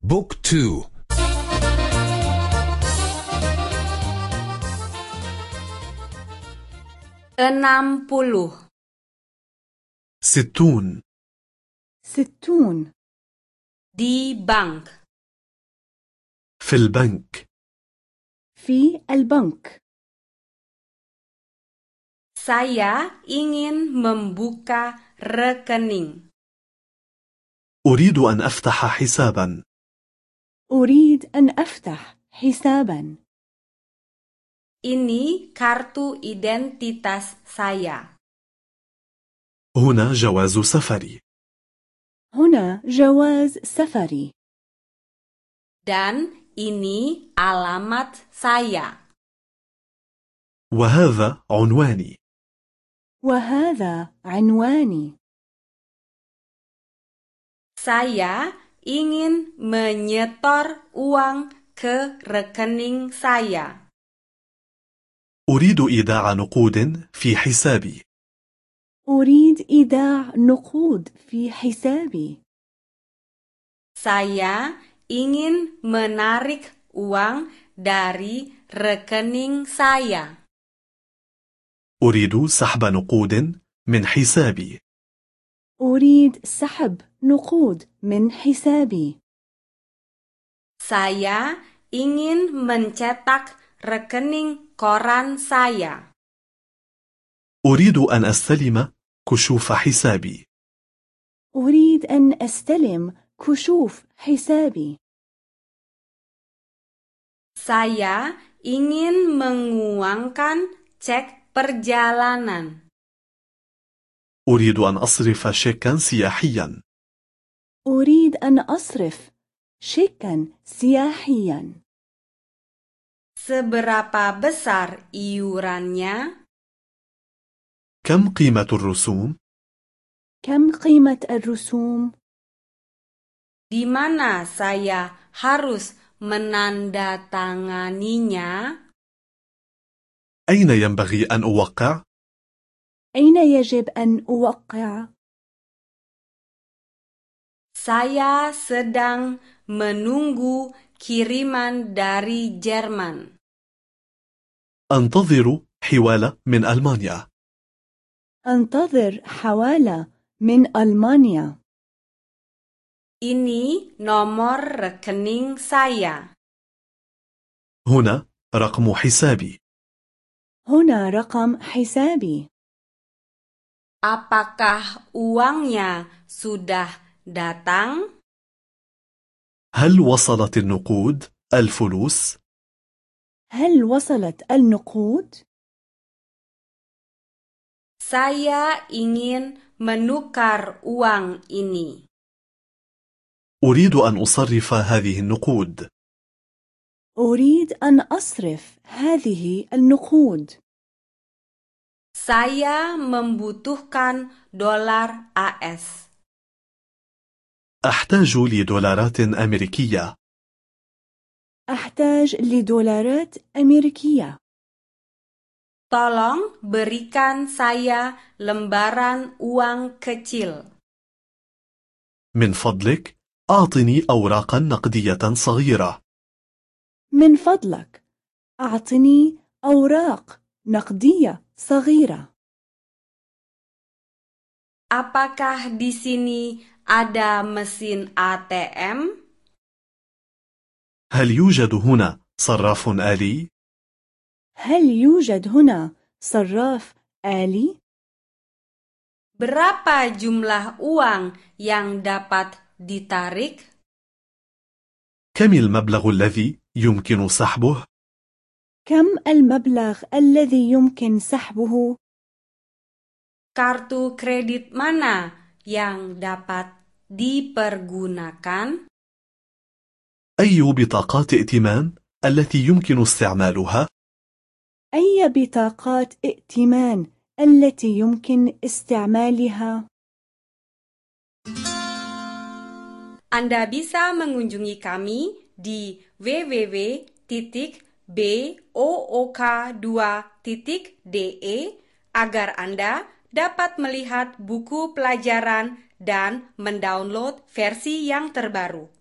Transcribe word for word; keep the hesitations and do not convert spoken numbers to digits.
بوك تو. enam puluh. ستون. ستون. Di bank. في البنك. في البنك. Saya ingin membuka rekening. أريد أن أفتح حسابا. أريد أن أفتح حسابا. Ini kartu identitas saya. هنا جواز سفري. هنا جواز سفري. Dan ini alamat saya. وهذا عنواني. وهذا عنواني. Saya ingin menyetor uang ke rekening saya. أريد إيداع نقود في حسابي. أريد إيداع نقود في حسابي. Saya ingin menarik uang dari rekening saya. أريد سحب نقود من حسابي. أريد سحب نقود من حسابي. Saya ingin mencetak rekening koran saya. أريد أن أستلم كشوف حسابي. أريد أن أستلم كشوف حسابي. Saya ingin menguangkan cek perjalanan. أريد أن أصرف شيكا سياحيا. أريد أن أصرف شيكا سياحيا. Seberapa besar iurannya? كم قيمة الرسوم؟ كم قيمة الرسوم؟ Di mana saya harus menandatanganinya? أين ينبغي أن أوقع؟ أين يجب أن أوقع؟ Saya sedang menunggu kiriman dari Jerman. أنتظر حوالة من ألمانيا. أنتظر حوالة من ألمانيا. Ini nomor rekening saya. هنا رقم حسابي. هنا رقم حسابي. Apakah uangnya sudah datang? هل وصلت النقود الفلوس؟ هل وصلت النقود؟ Saya ingin menukar uang ini. أريد أن أصرف هذه النقود. أريد أن أصرف هذه النقود. Saya membutuhkan dolar A S. أحتاج لدولارات أمريكية. أحتاج لدولارات أمريكية. Tolong berikan saya lembaran uang kecil. من فضلك أعطني أوراقا نقدية صغيرة. من فضلك أعطني أوراق نقدية صغيرة. Apakah di sini ada mesin A T M? هل يوجد هنا صراف آلي؟ هل يوجد هنا صراف آلي؟ Berapa jumlah uang yang dapat ditarik? كم المبلغ الذي يمكن سحبه؟ كم المبلغ الذي يمكن سحبه؟ Kartu kredit mana yang dapat dipergunakan? أي بطاقات ائتمان التي يمكن استعمالها؟ أي بطاقات ائتمان التي يمكن استعمالها؟ Anda bisa mengunjungi kami di w w w titik book dua titik d e agar Anda dapat melihat buku pelajaran dan mendownload versi yang terbaru.